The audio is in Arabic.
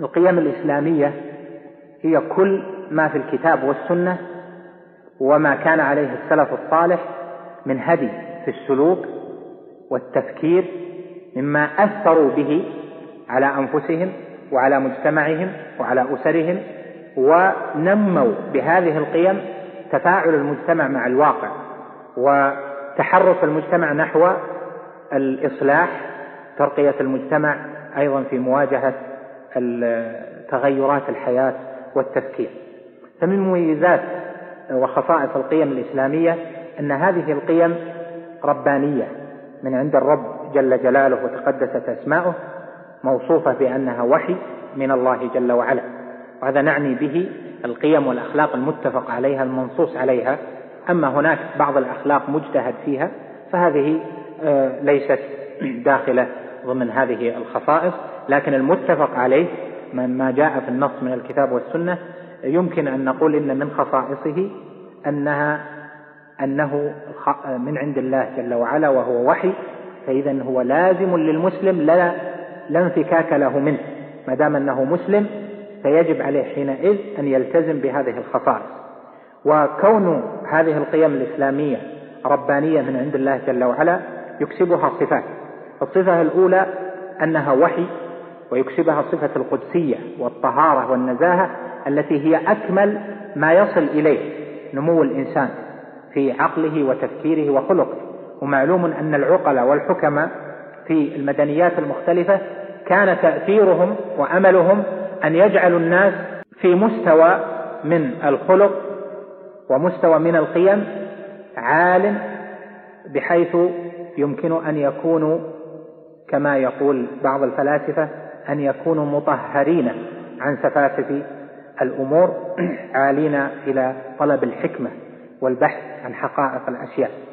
القيم الإسلامية هي كل ما في الكتاب والسنة وما كان عليه السلف الصالح من هدي في السلوك والتفكير مما أثروا به على أنفسهم وعلى مجتمعهم وعلى أسرهم، ونموا بهذه القيم تفاعل المجتمع مع الواقع وتحرك المجتمع نحو الإصلاح، ترقية المجتمع أيضا في مواجهة تغيرات الحياة والتفكير. فمن مميزات وخصائص القيم الإسلامية أن هذه القيم ربانية من عند الرب جل جلاله وتقدست أسماؤه، موصوفة بأنها وحي من الله جل وعلا، وهذا نعني به القيم والأخلاق المتفق عليها المنصوص عليها. أما هناك بعض الأخلاق مجتهد فيها فهذه ليست داخلة ضمن هذه الخصائص، لكن المتفق عليه ما جاء في النص من الكتاب والسنة يمكن أن نقول إن من خصائصه أنه من عند الله جل وعلا وهو وحي، فإذا هو لازم للمسلم لا انفكاك له منه، ما دام أنه مسلم فيجب عليه حينئذ أن يلتزم بهذه الخصائص. وكون هذه القيم الإسلامية ربانية من عند الله جل وعلا يكسبها صفات. الصفة الأولى أنها وحي، ويكسبها صفة القدسية والطهارة والنزاهة التي هي أكمل ما يصل إليه نمو الإنسان في عقله وتفكيره وخلقه. ومعلوم أن العقلاء والحكماء في المدنيات المختلفة كان تأثيرهم وأملهم أن يجعلوا الناس في مستوى من الخلق ومستوى من القيم عال، بحيث يمكن أن يكونوا كما يقول بعض الفلاسفة أن يكونوا مطهرين عن سفاسف الأمور، عالين إلى طلب الحكمة والبحث عن حقائق الأشياء.